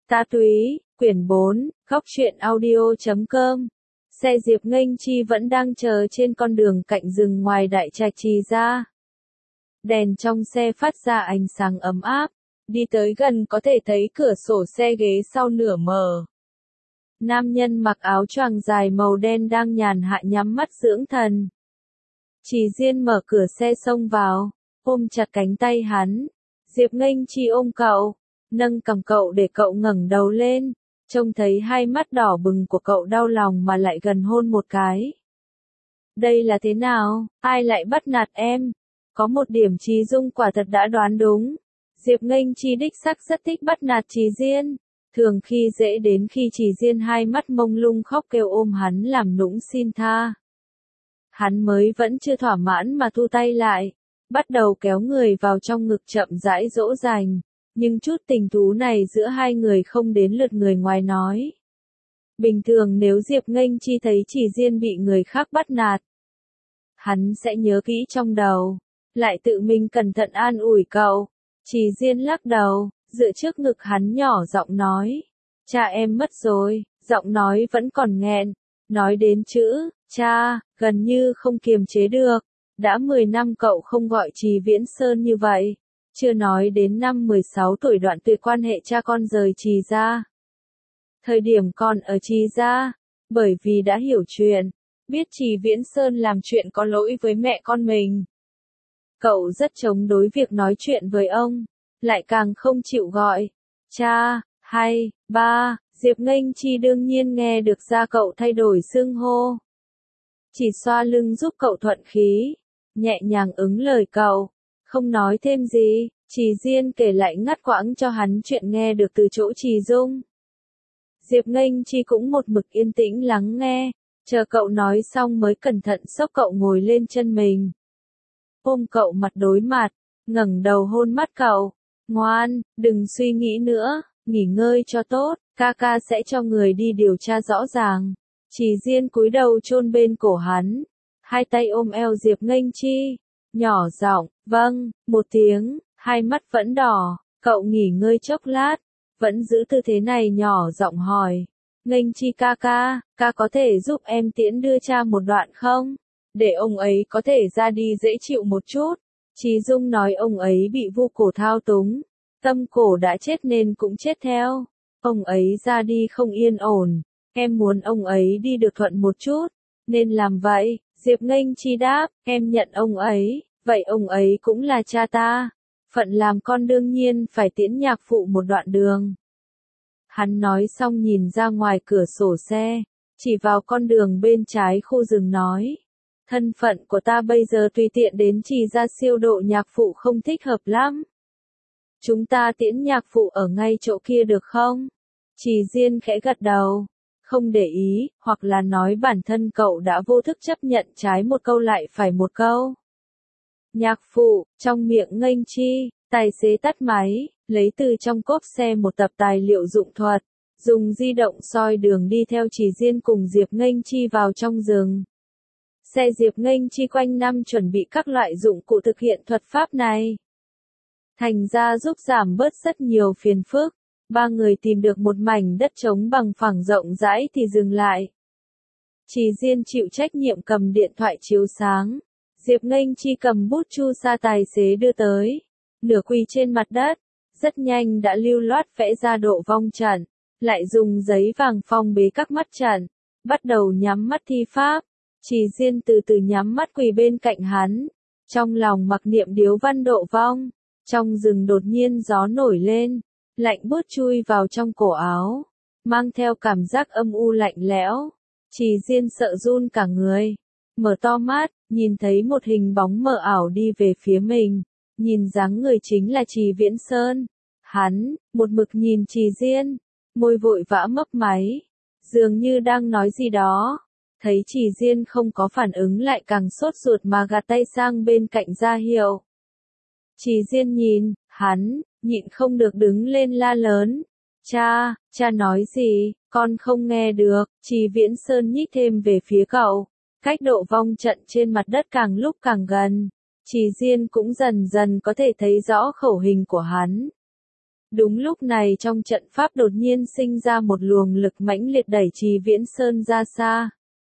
Ta Túy, quyển 4, góc truyện audio.com. Xe Diệp Nghênh Chi vẫn đang chờ trên con đường cạnh rừng ngoài Đại Trạch Trì Gia. Đèn trong xe phát ra ánh sáng ấm áp, đi tới gần có thể thấy cửa sổ xe ghế sau nửa mở. Nam nhân mặc áo choàng dài màu đen đang nhàn hạ nhắm mắt dưỡng thần. Trì Diên mở cửa xe xông vào, ôm chặt cánh tay hắn. Diệp Nghênh Chi ôm cậu, nâng cằm cậu để cậu ngẩng đầu lên, trông thấy hai mắt đỏ bừng của cậu đau lòng mà lại gần hôn một cái. Đây là thế nào, ai lại bắt nạt em? Có một điểm Trí Dung quả thật đã đoán đúng. Diệp Nghênh Chi đích xác rất thích bắt nạt Trì Diên, thường khi dễ đến khi Trì Diên hai mắt mông lung khóc kêu ôm hắn làm nũng xin tha. Hắn mới vẫn chưa thỏa mãn mà thu tay lại, bắt đầu kéo người vào trong ngực chậm rãi dỗ dành, nhưng chút tình thú này giữa hai người không đến lượt người ngoài nói. Bình thường nếu Diệp Nghênh Chi thấy Trì Diên bị người khác bắt nạt, hắn sẽ nhớ kỹ trong đầu, lại tự mình cẩn thận an ủi cậu. Trì Diên lắc đầu, dựa trước ngực hắn nhỏ giọng nói, cha em mất rồi, giọng nói vẫn còn nghẹn, nói đến chữ, cha, gần như không kiềm chế được. Đã 10 năm cậu không gọi Trì Viễn Sơn như vậy, chưa nói đến năm 16 tuổi đoạn tuyệt quan hệ cha con rời Trì gia. Thời điểm còn ở Trì gia, bởi vì đã hiểu chuyện, biết Trì Viễn Sơn làm chuyện có lỗi với mẹ con mình. Cậu rất chống đối việc nói chuyện với ông, lại càng không chịu gọi cha, hay, ba. Diệp Nghênh Chi đương nhiên nghe được ra cậu thay đổi xưng hô. Chỉ xoa lưng giúp cậu thuận khí, nhẹ nhàng ứng lời cậu, không nói thêm gì. Trì Diên kể lại ngắt quãng cho hắn chuyện nghe được từ chỗ Trì Dung. Diệp Nghênh Chi cũng một mực yên tĩnh lắng nghe, chờ cậu nói xong mới cẩn thận xốc cậu ngồi lên chân mình. Ôm cậu mặt đối mặt, ngẩng đầu hôn mắt cậu. Ngoan, đừng suy nghĩ nữa, nghỉ ngơi cho tốt, ca ca sẽ cho người đi điều tra rõ ràng. Trì Diên cúi đầu chôn bên cổ hắn, hai tay ôm eo Diệp Nghênh Chi, nhỏ giọng, vâng, một tiếng, hai mắt vẫn đỏ, cậu nghỉ ngơi chốc lát, vẫn giữ tư thế này nhỏ giọng hỏi, Nghênh Chi ca ca có thể giúp em tiễn đưa cha một đoạn không? Để ông ấy có thể ra đi dễ chịu một chút. Trì Dung nói ông ấy bị vu cổ thao túng, tâm cổ đã chết nên cũng chết theo. Ông ấy ra đi không yên ổn, em muốn ông ấy đi được thuận một chút, nên làm vậy. Diệp Nghênh Chi đáp, em nhận ông ấy, vậy ông ấy cũng là cha ta. Phận làm con đương nhiên phải tiễn nhạc phụ một đoạn đường. Hắn nói xong nhìn ra ngoài cửa sổ xe, chỉ vào con đường bên trái khu rừng nói. Thân phận của ta bây giờ tùy tiện đến Trì gia siêu độ nhạc phụ không thích hợp lắm. Chúng ta tiễn nhạc phụ ở ngay chỗ kia được không? Trì Diên khẽ gật đầu, không để ý, hoặc là nói bản thân cậu đã vô thức chấp nhận trái một câu lại phải một câu. Nhạc phụ, trong miệng Nghênh Chi, tài xế tắt máy, lấy từ trong cốp xe một tập tài liệu dụng thuật, dùng di động soi đường đi theo Trì Diên cùng Diệp Nghênh Chi vào trong rừng. Xe Diệp Nghênh Chi quanh năm chuẩn bị các loại dụng cụ thực hiện thuật pháp này. Thành ra giúp giảm bớt rất nhiều phiền phức. Ba người tìm được một mảnh đất trống bằng phẳng rộng rãi thì dừng lại. Trì Diên chịu trách nhiệm cầm điện thoại chiếu sáng. Diệp Nghênh Chi cầm bút chu sa tài xế đưa tới. Nửa quỳ trên mặt đất, rất nhanh đã lưu loát vẽ ra độ vong trận, lại dùng giấy vàng phong bế các mắt trận, bắt đầu nhắm mắt thi pháp. Trì Diên từ từ nhắm mắt quỳ bên cạnh hắn, trong lòng mặc niệm điếu văn độ vong. Trong rừng đột nhiên gió nổi lên, lạnh buốt chui vào trong cổ áo, mang theo cảm giác âm u lạnh lẽo. Trì Diên sợ run cả người, mở to mắt, nhìn thấy một hình bóng mờ ảo đi về phía mình, nhìn dáng người chính là Trì Viễn Sơn. Hắn, một mực nhìn Trì Diên, môi vội vã mấp máy, dường như đang nói gì đó. Thấy Trì Diên không có phản ứng lại càng sốt ruột mà gạt tay sang bên cạnh ra hiệu. Trì Diên nhìn, hắn, nhịn không được đứng lên la lớn. Cha nói gì, con không nghe được. Trì Viễn Sơn nhích thêm về phía cậu. Cách độ vong trận trên mặt đất càng lúc càng gần. Trì Diên cũng dần dần có thể thấy rõ khẩu hình của hắn. Đúng lúc này trong trận pháp đột nhiên sinh ra một luồng lực mãnh liệt đẩy Trì Viễn Sơn ra xa.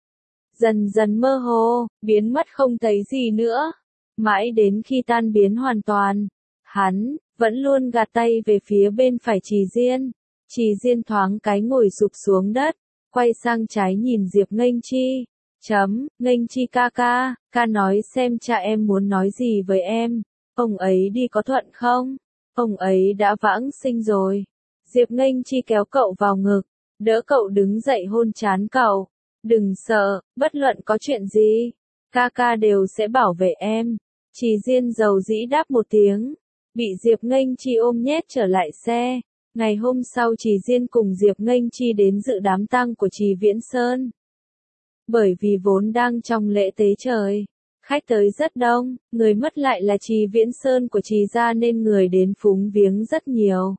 Dần dần mơ hồ, biến mất không thấy gì nữa. Mãi đến khi tan biến hoàn toàn, hắn vẫn luôn gạt tay về phía bên phải Trì Diên. Trì Diên thoáng cái ngồi sụp xuống đất, quay sang trái nhìn Diệp Nghênh Chi. Nghênh Chi ca ca, ca nói xem cha em muốn nói gì với em. Ông ấy đi có thuận không? Ông ấy đã vãng sinh rồi. Diệp Nghênh Chi kéo cậu vào ngực, đỡ cậu đứng dậy hôn trán cậu. Đừng sợ, bất luận có chuyện gì, ca ca đều sẽ bảo vệ em. Trì Diên dầu dĩ đáp một tiếng, bị Diệp Nghênh Chi ôm nhét trở lại xe. Ngày hôm sau Trì Diên cùng Diệp Nghênh Chi đến dự đám tang của Trì Viễn Sơn. Bởi vì vốn đang trong lễ tế trời, khách tới rất đông, người mất lại là Trì Viễn Sơn của Trì gia nên người đến phúng viếng rất nhiều.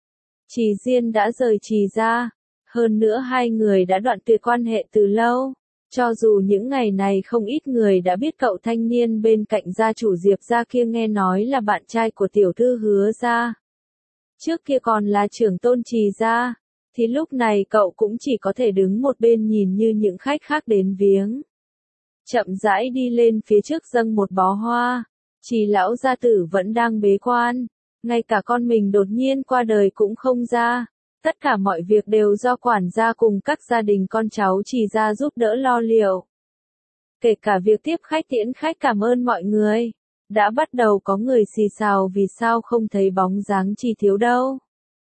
Trì Diên đã rời Trì gia, hơn nữa hai người đã đoạn tuyệt quan hệ từ lâu. Cho dù những ngày này không ít người đã biết cậu thanh niên bên cạnh gia chủ Diệp gia kia nghe nói là bạn trai của tiểu thư Hứa gia. Trước kia còn là trưởng tôn Trì gia, thì lúc này cậu cũng chỉ có thể đứng một bên nhìn như những khách khác đến viếng. Chậm rãi đi lên phía trước dâng một bó hoa. Trì lão gia tử vẫn đang bế quan, ngay cả con mình đột nhiên qua đời cũng không ra. Tất cả mọi việc đều do quản gia cùng các gia đình con cháu Trì gia giúp đỡ lo liệu. Kể cả việc tiếp khách tiễn khách cảm ơn mọi người. Đã bắt đầu có người xì xào vì sao không thấy bóng dáng Trì thiếu đâu.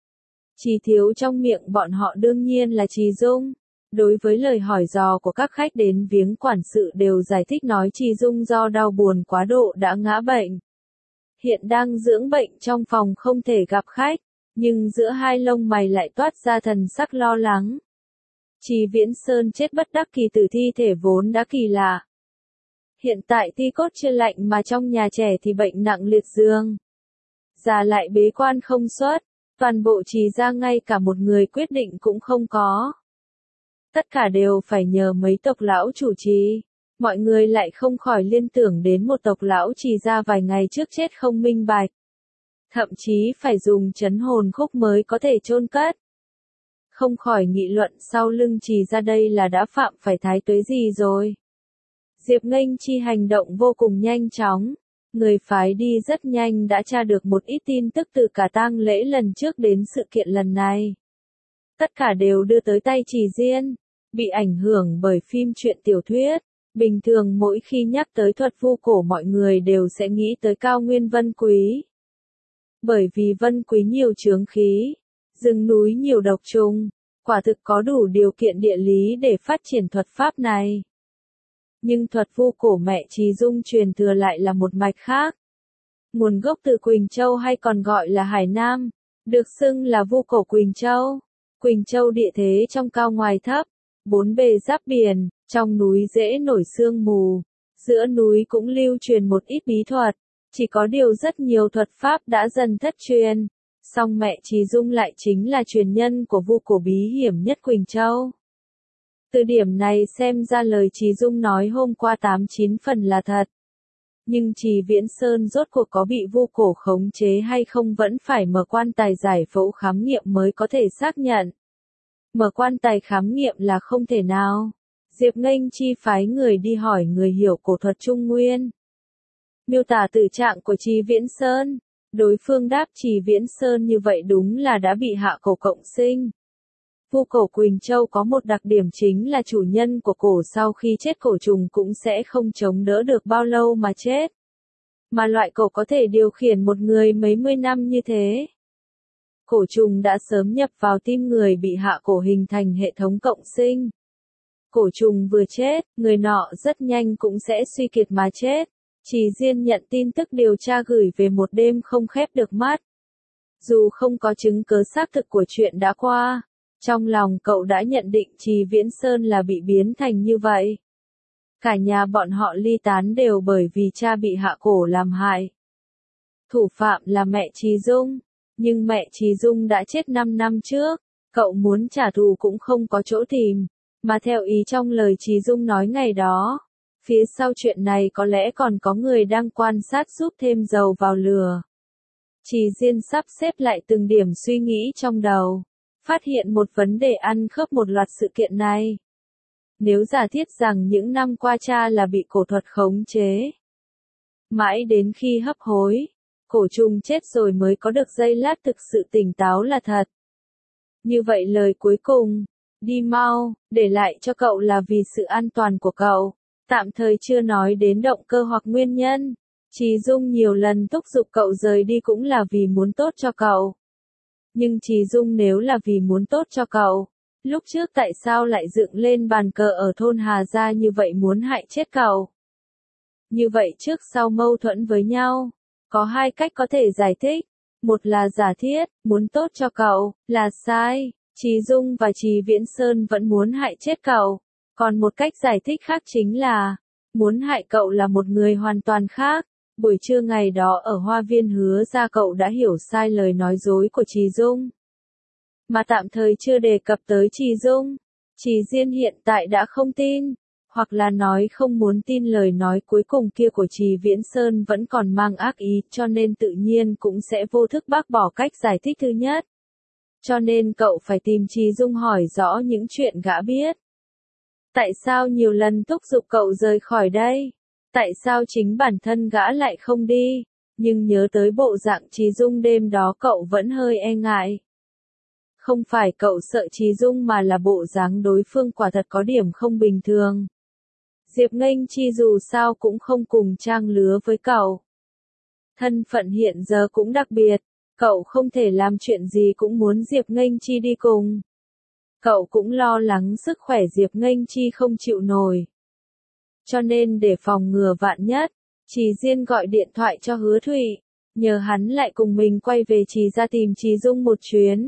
Trì thiếu trong miệng bọn họ đương nhiên là Trì Dung. Đối với lời hỏi dò của các khách đến viếng quản sự đều giải thích nói Trì Dung do đau buồn quá độ đã ngã bệnh. Hiện đang dưỡng bệnh trong phòng không thể gặp khách, nhưng giữa hai lông mày lại toát ra thần sắc lo lắng. Trì Viễn Sơn chết bất đắc kỳ tử thi thể vốn đã kỳ lạ. Hiện tại ti cốt chưa lạnh mà trong nhà trẻ thì bệnh nặng liệt giường. Già lại bế quan không xuất, toàn bộ Trì gia ngay cả một người quyết định cũng không có. Tất cả đều phải nhờ mấy tộc lão chủ trì. Mọi người lại không khỏi liên tưởng đến một tộc lão Trì gia vài ngày trước chết không minh bạch. Thậm chí phải dùng trấn hồn khúc mới có thể chôn cất. Không khỏi nghị luận sau lưng Trì gia đây là đã phạm phải thái tuế gì rồi. Diệp Nghênh Chi hành động vô cùng nhanh chóng. Người phái đi rất nhanh đã tra được một ít tin tức từ cả tang lễ lần trước đến sự kiện lần này. Tất cả đều đưa tới tay Trì Diên. Bị ảnh hưởng bởi phim truyện tiểu thuyết. Bình thường mỗi khi nhắc tới thuật vu cổ mọi người đều sẽ nghĩ tới cao nguyên Vân Quý. Bởi vì Vân Quý nhiều chướng khí, rừng núi nhiều độc trùng, quả thực có đủ điều kiện địa lý để phát triển thuật pháp này. Nhưng thuật vu cổ mẹ Trì Dung truyền thừa lại là một mạch khác. Nguồn gốc từ Quỳnh Châu hay còn gọi là Hải Nam, được xưng là vu cổ Quỳnh Châu. Quỳnh Châu địa thế trong cao ngoài thấp, bốn bề giáp biển, trong núi dễ nổi sương mù, giữa núi cũng lưu truyền một ít bí thuật, chỉ có điều rất nhiều thuật pháp đã dần thất truyền, song mẹ Trì Dung lại chính là truyền nhân của vu cổ bí hiểm nhất Quỳnh Châu. Từ điểm này xem ra lời Trì Dung nói hôm qua 89 phần là thật. Nhưng Trì Viễn Sơn rốt cuộc có bị vu cổ khống chế hay không vẫn phải mở quan tài giải phẫu khám nghiệm mới có thể xác nhận. Mở quan tài khám nghiệm là không thể nào. Diệp Nghênh Chi phái người đi hỏi người hiểu cổ thuật Trung Nguyên. Miêu tả tử trạng của Trì Viễn Sơn. Đối phương đáp Trì Viễn Sơn như vậy đúng là đã bị hạ cổ cộng sinh. Vu cổ Quỳnh Châu có một đặc điểm chính là chủ nhân của cổ sau khi chết cổ trùng cũng sẽ không chống đỡ được bao lâu mà chết. Mà loại cổ có thể điều khiển một người mấy mươi năm như thế. Cổ trùng đã sớm nhập vào tim người bị hạ cổ hình thành hệ thống cộng sinh. Cổ trùng vừa chết, người nọ rất nhanh cũng sẽ suy kiệt mà chết. Trì Diên nhận tin tức điều tra gửi về một đêm không khép được mắt. Dù không có chứng cứ xác thực của chuyện đã qua, trong lòng cậu đã nhận định Trì Viễn Sơn là bị biến thành như vậy. Cả nhà bọn họ ly tán đều bởi vì cha bị hạ cổ làm hại. Thủ phạm là mẹ Trì Dung, nhưng mẹ Trì Dung đã chết 5 năm trước, cậu muốn trả thù cũng không có chỗ tìm, mà theo ý trong lời Trì Dung nói ngày đó, phía sau chuyện này có lẽ còn có người đang quan sát giúp thêm dầu vào lửa. Trì Diên sắp xếp lại từng điểm suy nghĩ trong đầu, phát hiện một vấn đề ăn khớp một loạt sự kiện này. Nếu giả thiết rằng những năm qua cha là bị cổ thuật khống chế, mãi đến khi hấp hối, cổ trùng chết rồi mới có được giây lát thực sự tỉnh táo là thật. Như vậy lời cuối cùng, đi mau, để lại cho cậu là vì sự an toàn của cậu, tạm thời chưa nói đến động cơ hoặc nguyên nhân. Trì Dung nhiều lần thúc giục cậu rời đi cũng là vì muốn tốt cho cậu. Nhưng Trì Dung nếu là vì muốn tốt cho cậu, lúc trước tại sao lại dựng lên bàn cờ ở thôn Hà Gia như vậy muốn hại chết cậu? Như vậy trước sau mâu thuẫn với nhau, có hai cách có thể giải thích. Một là giả thiết, muốn tốt cho cậu, là sai, Trì Dung và Trì Viễn Sơn vẫn muốn hại chết cậu. Còn một cách giải thích khác chính là, muốn hại cậu là một người hoàn toàn khác. Buổi trưa ngày đó ở Hoa Viên Hứa Gia cậu đã hiểu sai lời nói dối của Trì Dung. Mà tạm thời chưa đề cập tới Trì Dung. Trì Diên hiện tại đã không tin, hoặc là nói không muốn tin lời nói cuối cùng kia của Trì Viễn Sơn vẫn còn mang ác ý, cho nên tự nhiên cũng sẽ vô thức bác bỏ cách giải thích thứ nhất. Cho nên cậu phải tìm Trì Dung hỏi rõ những chuyện gã biết. Tại sao nhiều lần thúc giục cậu rời khỏi đây? Tại sao chính bản thân gã lại không đi? Nhưng nhớ tới bộ dạng Trì Dung đêm đó cậu vẫn hơi e ngại. Không phải cậu sợ Trì Dung mà là bộ dáng đối phương quả thật có điểm không bình thường. Diệp Nghênh Chi dù sao cũng không cùng trang lứa với cậu. Thân phận hiện giờ cũng đặc biệt, cậu không thể làm chuyện gì cũng muốn Diệp Nghênh Chi đi cùng. Cậu cũng lo lắng sức khỏe Diệp Nghênh Chi không chịu nổi. Cho nên để phòng ngừa vạn nhất, Trì Diên gọi điện thoại cho Hứa Thụy, nhờ hắn lại cùng mình quay về Trì gia tìm Trì Dung một chuyến.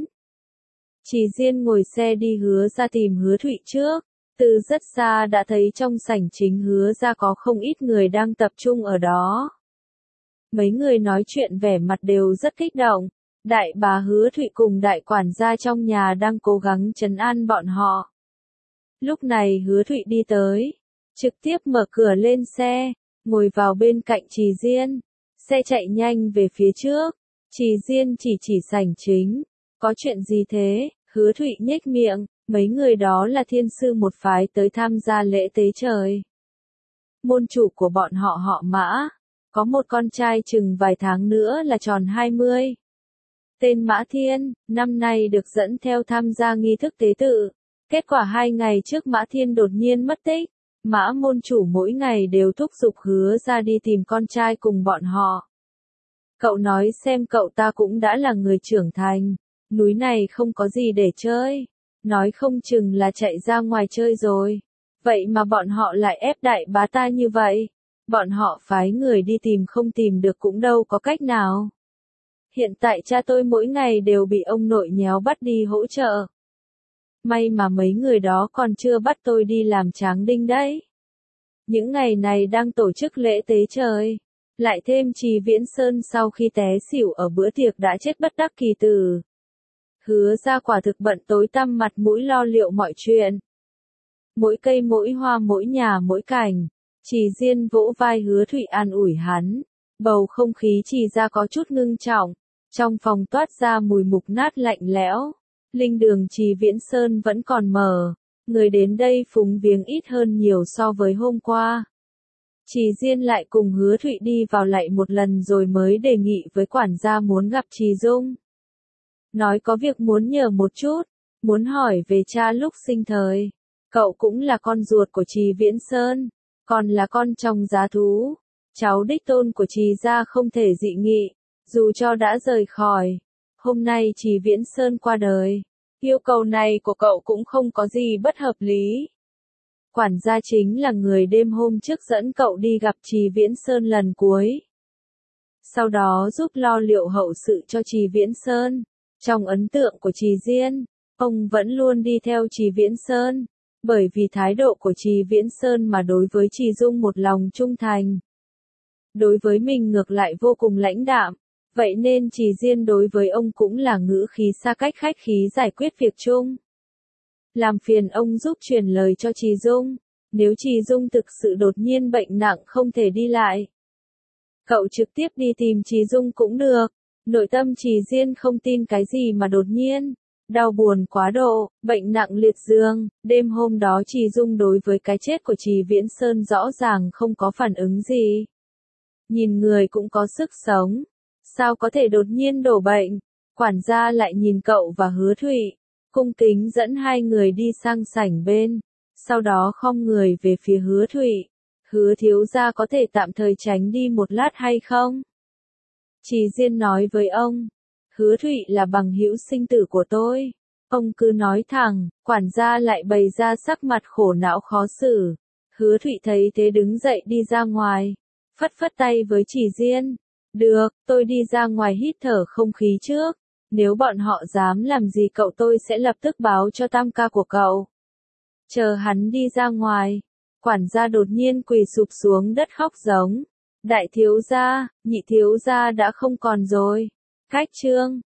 Trì Diên ngồi xe đi Hứa gia tìm Hứa Thụy trước, từ rất xa đã thấy trong sảnh chính Hứa gia có không ít người đang tập trung ở đó. Mấy người nói chuyện vẻ mặt đều rất kích động, đại bà Hứa Thụy cùng đại quản gia trong nhà đang cố gắng trấn an bọn họ. Lúc này Hứa Thụy đi tới, trực tiếp mở cửa lên xe, ngồi vào bên cạnh Trì Diên. Xe chạy nhanh về phía trước, Trì Diên chỉ sảnh chính. Có chuyện gì thế? Hứa Thụy nhếch miệng, mấy người đó là thiên sư một phái tới tham gia lễ tế trời. Môn chủ của bọn họ Mã, có một con trai chừng vài tháng nữa là tròn 20. Tên Mã Thiên, năm nay được dẫn theo tham gia nghi thức tế tự. Kết quả 2 ngày trước Mã Thiên đột nhiên mất tích. Mã môn chủ mỗi ngày đều thúc giục Hứa ra đi tìm con trai cùng bọn họ. Cậu nói xem cậu ta cũng đã là người trưởng thành, núi này không có gì để chơi, nói không chừng là chạy ra ngoài chơi rồi. Vậy mà bọn họ lại ép đại bá ta như vậy. Bọn họ phái người đi tìm không tìm được cũng đâu có cách nào. Hiện tại cha tôi mỗi ngày đều bị ông nội nhéo bắt đi hỗ trợ. May mà mấy người đó còn chưa bắt tôi đi làm tráng đinh đấy. Những ngày này đang tổ chức lễ tế trời. Lại thêm Trì Viễn Sơn sau khi té xỉu ở bữa tiệc đã chết bất đắc kỳ tử. Hứa ra quả thực bận tối tăm mặt mũi lo liệu mọi chuyện. Mỗi cây mỗi hoa mỗi nhà mỗi cảnh. Trì Diên vỗ vai Hứa Thụy an ủi hắn. Bầu không khí Trì ra có chút ngưng trọng. Trong phòng toát ra mùi mục nát lạnh lẽo. Linh đường Trì Viễn Sơn vẫn còn mở. Người đến đây phúng viếng ít hơn nhiều so với hôm qua. Trì Diên lại cùng Hứa Thụy đi vào lại một lần rồi mới đề nghị với quản gia muốn gặp Trì Dung. Nói có việc muốn nhờ một chút, muốn hỏi về cha lúc sinh thời. Cậu cũng là con ruột của Trì Viễn Sơn, còn là con trong giá thú. Cháu đích tôn của Trì gia không thể dị nghị, dù cho đã rời khỏi. Hôm nay Trì Viễn Sơn qua đời. Yêu cầu này của cậu cũng không có gì bất hợp lý. Quản gia chính là người đêm hôm trước dẫn cậu đi gặp Trì Viễn Sơn lần cuối. Sau đó giúp lo liệu hậu sự cho Trì Viễn Sơn. Trong ấn tượng của Trì Diên, ông vẫn luôn đi theo Trì Viễn Sơn. Bởi vì thái độ của Trì Viễn Sơn mà đối với Trì Dung một lòng trung thành. Đối với mình ngược lại vô cùng lãnh đạm. Vậy nên Trì Diên đối với ông cũng là ngữ khí xa cách khách khí giải quyết việc chung. Làm phiền ông giúp truyền lời cho Trì Dung, nếu Trì Dung thực sự đột nhiên bệnh nặng không thể đi lại. Cậu trực tiếp đi tìm Trì Dung cũng được, Nội tâm Trì Diên không tin cái gì mà đột nhiên. Đau buồn quá độ, bệnh nặng liệt giường, đêm hôm đó Trì Dung đối với cái chết của Trì Viễn Sơn rõ ràng không có phản ứng gì. Nhìn người cũng có sức sống, sao có thể đột nhiên đổ bệnh? Quản gia lại nhìn cậu và Hứa Thụy, cung kính dẫn hai người đi sang sảnh bên, sau đó khom người về phía Hứa Thụy. Hứa thiếu gia có thể tạm thời tránh đi một lát hay không? Trì Diên nói với ông, Hứa Thụy là bằng hữu sinh tử của tôi. Ông cứ nói thẳng, quản gia lại bày ra sắc mặt khổ não khó xử. Hứa Thụy thấy thế đứng dậy đi ra ngoài, phất phất tay với Trì Diên. Được, tôi đi ra ngoài hít thở không khí trước. Nếu bọn họ dám làm gì cậu tôi sẽ lập tức báo cho tam ca của cậu. Chờ hắn đi ra ngoài, quản gia đột nhiên quỳ sụp xuống đất khóc giống. Đại thiếu gia, nhị thiếu gia đã không còn rồi. Khách trương.